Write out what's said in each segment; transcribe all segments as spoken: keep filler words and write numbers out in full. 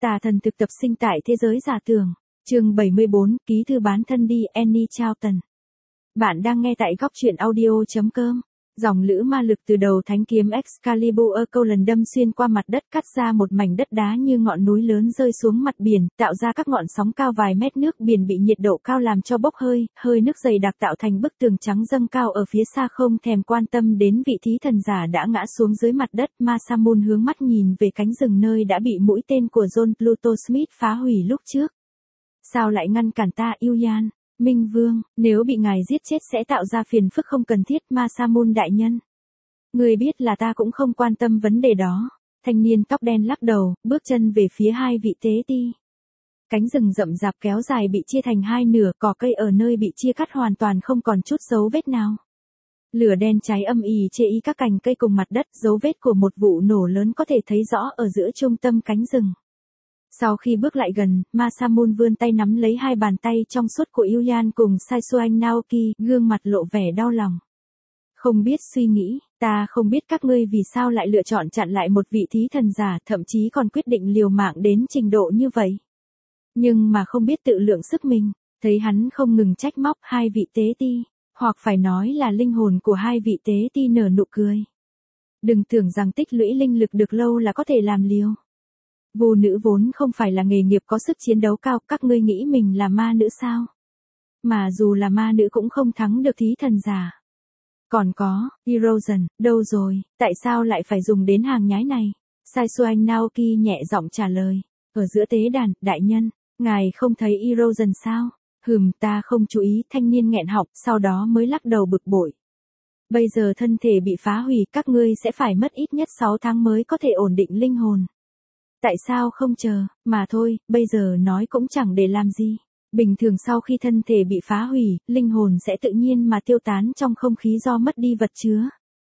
Tà thần thực tập sinh tại thế giới giả tưởng. Chương bảy mươi bốn, ký thư bán thân đi Annie Charlton. Bạn đang nghe tại góc truyện audio chấm com. Dòng lữ ma lực từ đầu thánh kiếm Excalibur câu lần đâm xuyên qua mặt đất, cắt ra một mảnh đất đá như ngọn núi lớn rơi xuống mặt biển, tạo ra các ngọn sóng cao vài mét. Nước biển bị nhiệt độ cao làm cho bốc hơi, hơi nước dày đặc tạo thành bức tường trắng dâng cao ở phía xa, không thèm quan tâm đến vị thí thần giả đã ngã xuống dưới mặt đất. Masamune hướng mắt nhìn về cánh rừng nơi đã bị mũi tên của John Pluto Smith phá hủy lúc trước. Sao lại ngăn cản ta, Ilyan? Minh Vương, nếu bị ngài giết chết sẽ tạo ra phiền phức không cần thiết. Masamune đại nhân, người biết là ta cũng không quan tâm vấn đề đó. Thanh niên tóc đen lắc đầu, bước chân về phía hai vị tế ti. Cánh rừng rậm rạp kéo dài bị chia thành hai nửa, cỏ cây ở nơi bị chia cắt hoàn toàn không còn chút dấu vết nào. Lửa đen cháy âm ỉ chê ý các cành cây cùng mặt đất, dấu vết của một vụ nổ lớn có thể thấy rõ ở giữa trung tâm cánh rừng. Sau khi bước lại gần, Masamune vươn tay nắm lấy hai bàn tay trong suốt của Ilyan cùng Saisuan Naoki, gương mặt lộ vẻ đau lòng. Không biết suy nghĩ, ta không biết các ngươi vì sao lại lựa chọn chặn lại một vị thí thần giả, thậm chí còn quyết định liều mạng đến trình độ như vậy. Nhưng mà không biết tự lượng sức mình, thấy hắn không ngừng trách móc hai vị tế ti, hoặc phải nói là linh hồn của hai vị tế ti nở nụ cười. Đừng tưởng rằng tích lũy linh lực được lâu là có thể làm liều. Vô nữ vốn không phải là nghề nghiệp có sức chiến đấu cao, các ngươi nghĩ mình là ma nữ sao? Mà dù là ma nữ cũng không thắng được thí thần giả. Còn có, Erosion, đâu rồi, tại sao lại phải dùng đến hàng nhái này? Saisuan Naoki nhẹ giọng trả lời, ở giữa tế đàn, đại nhân, ngài không thấy Erosion sao? Hừm, ta không chú ý. Thanh niên nghẹn họng, sau đó mới lắc đầu bực bội. Bây giờ thân thể bị phá hủy, các ngươi sẽ phải mất ít nhất sáu tháng mới có thể ổn định linh hồn. Tại sao không chờ, mà thôi, bây giờ nói cũng chẳng để làm gì. Bình thường sau khi thân thể bị phá hủy, linh hồn sẽ tự nhiên mà tiêu tán trong không khí do mất đi vật chứa.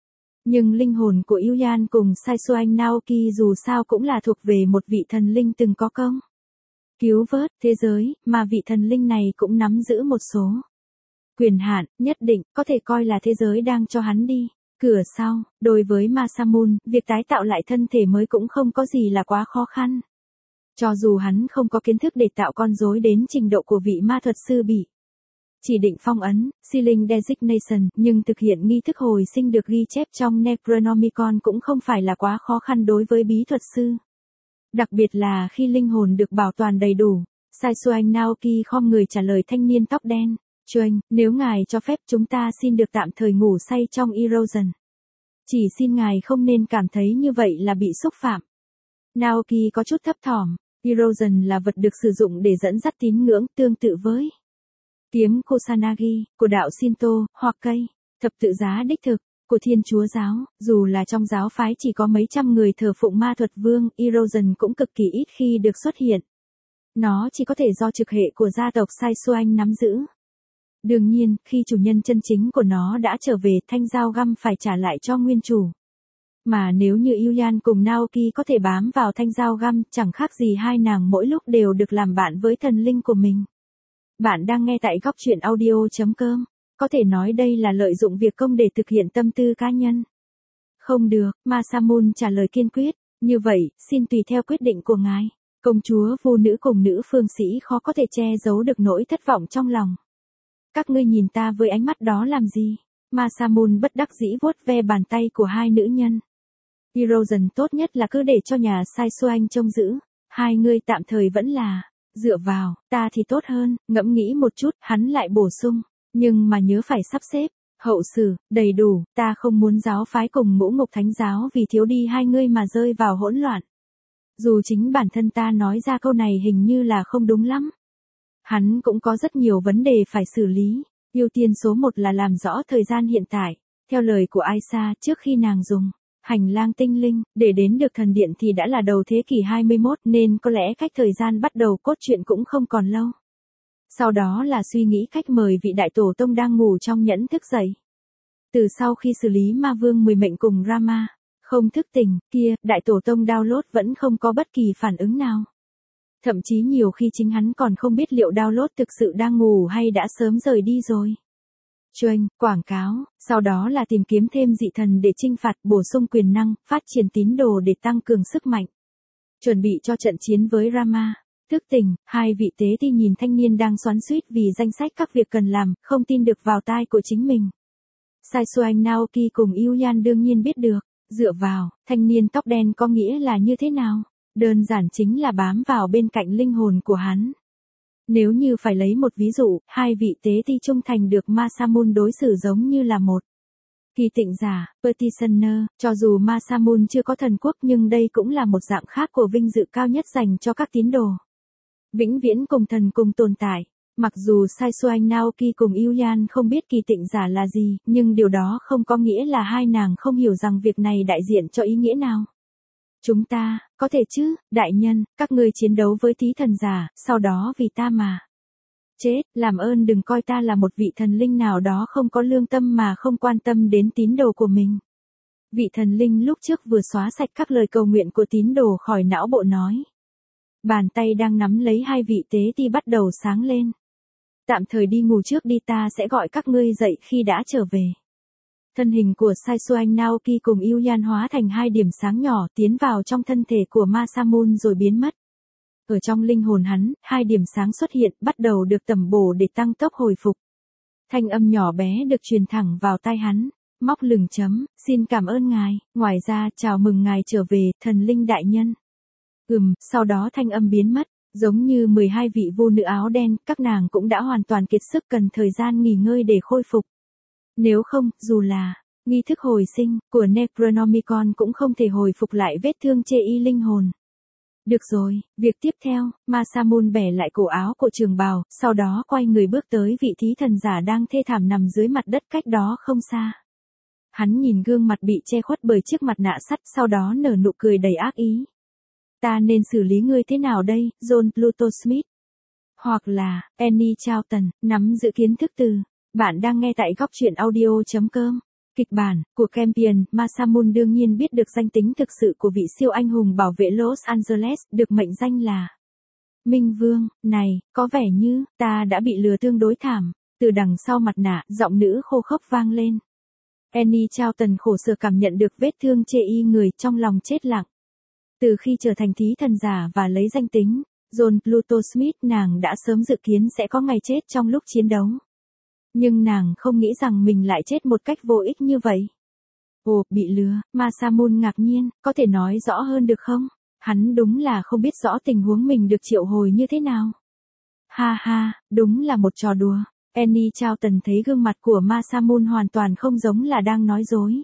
Nhưng linh hồn của Ilyan cùng Saisuan Naoki dù sao cũng là thuộc về một vị thần linh từng có công cứu vớt thế giới, mà vị thần linh này cũng nắm giữ một số quyền hạn nhất định, có thể coi là thế giới đang cho hắn đi. Cửa sau, đối với Masamune, việc tái tạo lại thân thể mới cũng không có gì là quá khó khăn. Cho dù hắn không có kiến thức để tạo con rối đến trình độ của vị ma thuật sư bị chỉ định phong ấn, Sealing Designation, nhưng thực hiện nghi thức hồi sinh được ghi chép trong Necronomicon cũng không phải là quá khó khăn đối với bí thuật sư. Đặc biệt là khi linh hồn được bảo toàn đầy đủ. Saisuan Naoki khom người trả lời thanh niên tóc đen. Chuanh, nếu ngài cho phép chúng ta xin được tạm thời ngủ say trong Erosion. Chỉ xin ngài không nên cảm thấy như vậy là bị xúc phạm. Naoki có chút thấp thỏm. Erosion là vật được sử dụng để dẫn dắt tín ngưỡng, tương tự với kiếm Kusanagi, của đạo Shinto, hoặc cây, thập tự giá đích thực, của Thiên Chúa giáo. Dù là trong giáo phái chỉ có mấy trăm người thờ phụng ma thuật vương, Erosion cũng cực kỳ ít khi được xuất hiện. Nó chỉ có thể do trực hệ của gia tộc Saisuan nắm giữ. Đương nhiên, khi chủ nhân chân chính của nó đã trở về, thanh dao găm phải trả lại cho nguyên chủ. Mà nếu như Ilyan cùng Naoki có thể bám vào thanh dao găm, chẳng khác gì hai nàng mỗi lúc đều được làm bạn với thần linh của mình. Bạn đang nghe tại góc truyện audio chấm com. Có thể nói đây là lợi dụng việc công để thực hiện tâm tư cá nhân. Không được, Masamune trả lời kiên quyết. Như vậy, xin tùy theo quyết định của ngài. Công chúa vô nữ cùng nữ phương sĩ khó có thể che giấu được nỗi thất vọng trong lòng. Các ngươi nhìn ta với ánh mắt đó làm gì? Masamune bất đắc dĩ vuốt ve bàn tay của hai nữ nhân. Erosion tốt nhất là cứ để cho nhà Saisuan trông giữ. Hai người tạm thời vẫn là dựa vào ta thì tốt hơn. Ngẫm nghĩ một chút, hắn lại bổ sung. Nhưng mà nhớ phải sắp xếp hậu sử đầy đủ, ta không muốn giáo phái cùng ngũ ngục thánh giáo vì thiếu đi hai ngươi mà rơi vào hỗn loạn. Dù chính bản thân ta nói ra câu này hình như là không đúng lắm. Hắn cũng có rất nhiều vấn đề phải xử lý. Ưu tiên số một là làm rõ thời gian hiện tại. Theo lời của Aisa, trước khi nàng dùng hành lang tinh linh để đến được thần điện thì đã là đầu thế kỷ hai mươi mốt, nên có lẽ cách thời gian bắt đầu cốt truyện cũng không còn lâu. Sau đó là suy nghĩ cách mời vị đại tổ tông đang ngủ trong nhẫn thức dậy. Từ sau khi xử lý ma vương mười mệnh cùng Rama không thức tỉnh kia, đại tổ tông download vẫn không có bất kỳ phản ứng nào. Thậm chí nhiều khi chính hắn còn không biết liệu download thực sự đang ngủ hay đã sớm rời đi rồi. Chuanh, quảng cáo, sau đó là tìm kiếm thêm dị thần để trinh phạt, bổ sung quyền năng, phát triển tín đồ để tăng cường sức mạnh. chuẩn bị cho trận chiến với Rama. Thức tỉnh, hai vị tế ti nhìn thanh niên đang xoắn xuýt vì danh sách các việc cần làm, không tin được vào tai của chính mình. Saisuan Naoki cùng Yuyan đương nhiên biết được, dựa vào, thanh niên tóc đen có nghĩa là như thế nào? Đơn giản chính là bám vào bên cạnh linh hồn của hắn. Nếu như phải lấy một ví dụ, hai vị tế ti trung thành được Masamune đối xử giống như là một kỳ tịnh giả, petitioner, cho dù Masamune chưa có thần quốc nhưng đây cũng là một dạng khác của vinh dự cao nhất dành cho các tín đồ. Vĩnh viễn cùng thần cùng tồn tại. Mặc dù Saisuan Naoki cùng Yuyan không biết kỳ tịnh giả là gì, nhưng điều đó không có nghĩa là hai nàng không hiểu rằng việc này đại diện cho ý nghĩa nào. Chúng ta, có thể chứ, đại nhân, các ngươi chiến đấu với thí thần giả, sau đó vì ta mà chết, làm ơn đừng coi ta là một vị thần linh nào đó không có lương tâm mà không quan tâm đến tín đồ của mình. Vị thần linh lúc trước vừa xóa sạch các lời cầu nguyện của tín đồ khỏi não bộ nói. Bàn tay đang nắm lấy hai vị tế ti bắt đầu sáng lên. Tạm thời đi ngủ trước đi, ta sẽ gọi các ngươi dậy khi đã trở về. Thân hình của Saisuan Naoki cùng Yuyan hóa thành hai điểm sáng nhỏ tiến vào trong thân thể của Masamune rồi biến mất. Ở trong linh hồn hắn, hai điểm sáng xuất hiện bắt đầu được tẩm bổ để tăng tốc hồi phục. Thanh âm nhỏ bé được truyền thẳng vào tai hắn. Móc lửng chấm, xin cảm ơn ngài, ngoài ra chào mừng ngài trở về, thần linh đại nhân. Ừm, sau đó thanh âm biến mất, giống như mười hai vị vô nữ áo đen, các nàng cũng đã hoàn toàn kiệt sức cần thời gian nghỉ ngơi để khôi phục. Nếu không, dù là nghi thức hồi sinh của Necronomicon cũng không thể hồi phục lại vết thương chê y linh hồn. Được rồi, việc tiếp theo, Masamune bẻ lại cổ áo của trường bào, sau đó quay người bước tới vị thí thần giả đang thê thảm nằm dưới mặt đất cách đó không xa. Hắn nhìn gương mặt bị che khuất bởi chiếc mặt nạ sắt, sau đó nở nụ cười đầy ác ý. Ta nên xử lý ngươi thế nào đây, John Pluto Smith? Hoặc là, Annie Charlton, nắm giữ kiến thức từ. Bạn đang nghe tại góc truyện audio chấm com. Kịch bản của Campion, Masamune đương nhiên biết được danh tính thực sự của vị siêu anh hùng bảo vệ Los Angeles, được mệnh danh là Minh Vương. Này, có vẻ như, ta đã bị lừa tương đối thảm. Từ đằng sau mặt nạ, giọng nữ khô khốc vang lên. Annie Charlton khổ sở cảm nhận được vết thương chê y người, trong lòng chết lặng. Từ khi trở thành thí thần giả và lấy danh tính John Pluto Smith, nàng đã sớm dự kiến sẽ có ngày chết trong lúc chiến đấu. Nhưng nàng không nghĩ rằng mình lại chết một cách vô ích như vậy. Ồ, bị lừa, Masamune ngạc nhiên, có thể nói rõ hơn được không? Hắn đúng là không biết rõ tình huống mình được triệu hồi như thế nào. Ha ha, đúng là một trò đùa. Annie Charlton thấy gương mặt của Masamune hoàn toàn không giống là đang nói dối.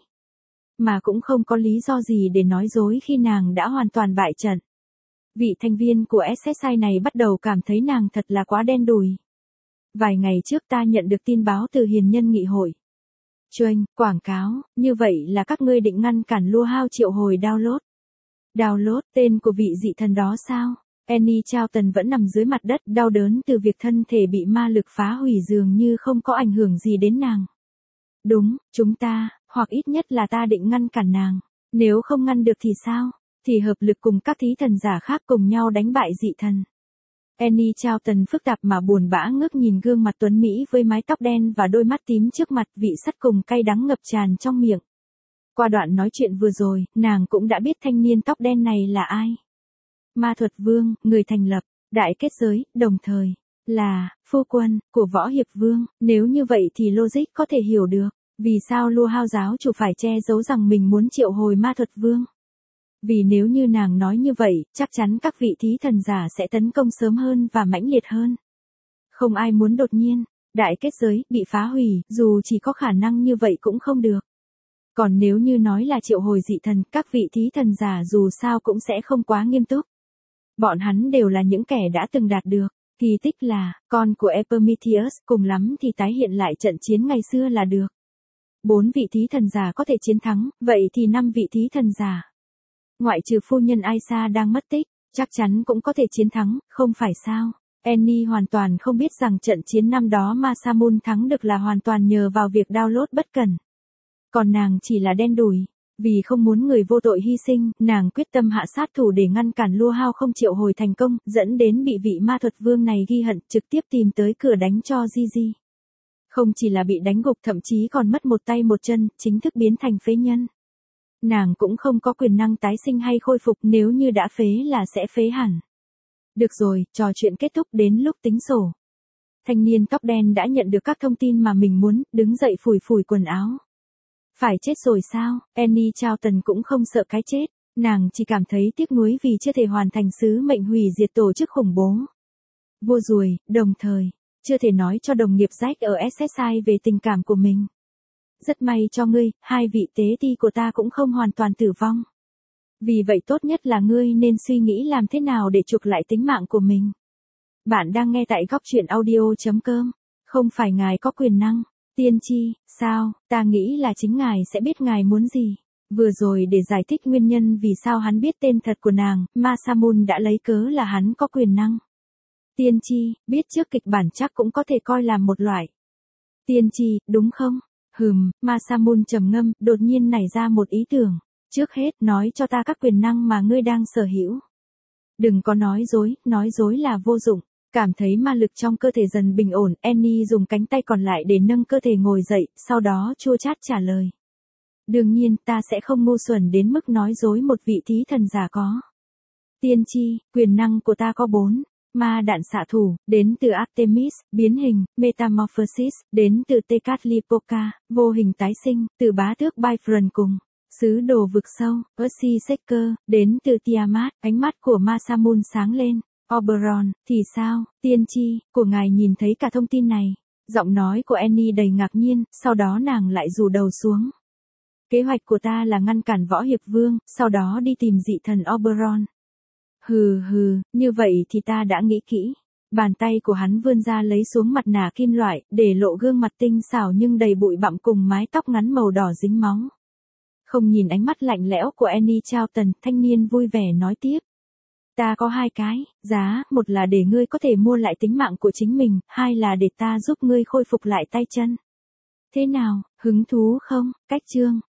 Mà cũng không có lý do gì để nói dối khi nàng đã hoàn toàn bại trận. Vị thành viên của ét ét i này bắt đầu cảm thấy nàng thật là quá đen đủi. Vài ngày trước ta nhận được tin báo từ hiền nhân nghị hội. Chuyên, quảng cáo, như vậy là các ngươi định ngăn cản Lua Hao triệu hồi download. Download, tên của vị dị thần đó sao? Annie Charlton vẫn nằm dưới mặt đất, đau đớn từ việc thân thể bị ma lực phá hủy dường như không có ảnh hưởng gì đến nàng. Đúng, chúng ta, hoặc ít nhất là ta định ngăn cản nàng. Nếu không ngăn được thì sao? Thì hợp lực cùng các thí thần giả khác cùng nhau đánh bại dị thần. Annie Charlton phức tạp mà buồn bã ngước nhìn gương mặt tuấn Mỹ với mái tóc đen và đôi mắt tím trước mặt, vị sắt cùng cay đắng ngập tràn trong miệng. Qua đoạn nói chuyện vừa rồi, nàng cũng đã biết thanh niên tóc đen này là ai. Ma thuật vương, người thành lập, đại kết giới, đồng thời, là, phu quân, của võ hiệp vương. Nếu như vậy thì logic có thể hiểu được, vì sao Lua Hao giáo chủ phải che giấu rằng mình muốn triệu hồi ma thuật vương. Vì nếu như nàng nói như vậy, chắc chắn các vị thí thần giả sẽ tấn công sớm hơn và mãnh liệt hơn. Không ai muốn đột nhiên, đại kết giới, bị phá hủy, dù chỉ có khả năng như vậy cũng không được. Còn nếu như nói là triệu hồi dị thần, các vị thí thần giả dù sao cũng sẽ không quá nghiêm túc. Bọn hắn đều là những kẻ đã từng đạt được. Kỳ tích là, con của Epimetheus, cùng lắm thì tái hiện lại trận chiến ngày xưa là được. Bốn vị thí thần giả có thể chiến thắng, vậy thì năm vị thí thần giả. Ngoại trừ phu nhân Aisa đang mất tích, chắc chắn cũng có thể chiến thắng, không phải sao? Annie hoàn toàn không biết rằng trận chiến năm đó Masamune thắng được là hoàn toàn nhờ vào việc download bất cẩn. Còn nàng chỉ là đen đủi. Vì không muốn người vô tội hy sinh, nàng quyết tâm hạ sát thủ để ngăn cản Lua Hao không triệu hồi thành công, dẫn đến bị vị ma thuật vương này ghi hận, trực tiếp tìm tới cửa đánh cho Gigi. Không chỉ là bị đánh gục, thậm chí còn mất một tay một chân, chính thức biến thành phế nhân. Nàng cũng không có quyền năng tái sinh hay khôi phục, nếu như đã phế là sẽ phế hẳn. Được rồi, trò chuyện kết thúc, đến lúc tính sổ. Thanh niên tóc đen đã nhận được các thông tin mà mình muốn, đứng dậy phủi phủi quần áo. Phải chết rồi sao? Annie Charlton cũng không sợ cái chết, nàng chỉ cảm thấy tiếc nuối vì chưa thể hoàn thành sứ mệnh hủy diệt tổ chức khủng bố. Vua ruồi, đồng thời, chưa thể nói cho đồng nghiệp Jack ở ét ét i về tình cảm của mình. Rất may cho ngươi, hai vị tế ti của ta cũng không hoàn toàn tử vong. Vì vậy tốt nhất là ngươi nên suy nghĩ làm thế nào để chuộc lại tính mạng của mình. Bạn đang nghe tại góc truyện audio chấm com. Không phải ngài có quyền năng. Tiên tri, sao, ta nghĩ là chính ngài sẽ biết ngài muốn gì. Vừa rồi để giải thích nguyên nhân vì sao hắn biết tên thật của nàng, Masamune đã lấy cớ là hắn có quyền năng. Tiên tri, biết trước kịch bản chắc cũng có thể coi là một loại. Tiên tri, đúng không? Hừm, Masamune trầm ngâm, đột nhiên nảy ra một ý tưởng. Trước hết, nói cho ta các quyền năng mà ngươi đang sở hữu. Đừng có nói dối, nói dối là vô dụng. Cảm thấy ma lực trong cơ thể dần bình ổn, Annie dùng cánh tay còn lại để nâng cơ thể ngồi dậy, sau đó chua chát trả lời. Đương nhiên, ta sẽ không ngu xuẩn đến mức nói dối một vị thí thần giả có. Tiên tri, quyền năng của ta có bốn. Ma đạn xạ thủ, đến từ Artemis, biến hình, Metamorphosis, đến từ Tecatlipoca, vô hình tái sinh, từ bá tước Bifron cùng. Sứ đồ vực sâu, Percy Seeker, đến từ Tiamat, ánh mắt của Masamune sáng lên. Oberon, thì sao, tiên tri, của ngài nhìn thấy cả thông tin này. Giọng nói của Annie đầy ngạc nhiên, sau đó nàng lại rủ đầu xuống. Kế hoạch của ta là ngăn cản võ hiệp vương, sau đó đi tìm dị thần Oberon. Hừ hừ, như vậy thì ta đã nghĩ kỹ. Bàn tay của hắn vươn ra lấy xuống mặt nạ kim loại, để lộ gương mặt tinh xảo nhưng đầy bụi bặm cùng mái tóc ngắn màu đỏ dính máu. Không nhìn ánh mắt lạnh lẽo của Annie Charlton, thanh niên vui vẻ nói tiếp. Ta có hai cái, giá, một là để ngươi có thể mua lại tính mạng của chính mình, hai là để ta giúp ngươi khôi phục lại tay chân. Thế nào, hứng thú không? Cách chương.